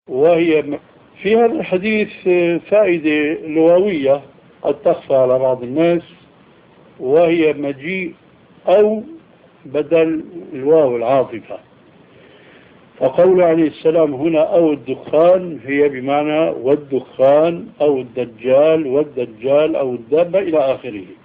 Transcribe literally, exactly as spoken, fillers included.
وهي في هذا الحديث فائدة لغوية قد تخفى على بعض الناس، وهي مجيء أو بدل الواو العاطفة. فقول عليه السلام هنا أو الدخان هي بمعنى والدخان أو الدجال والدجال أو الدابة إلى آخره.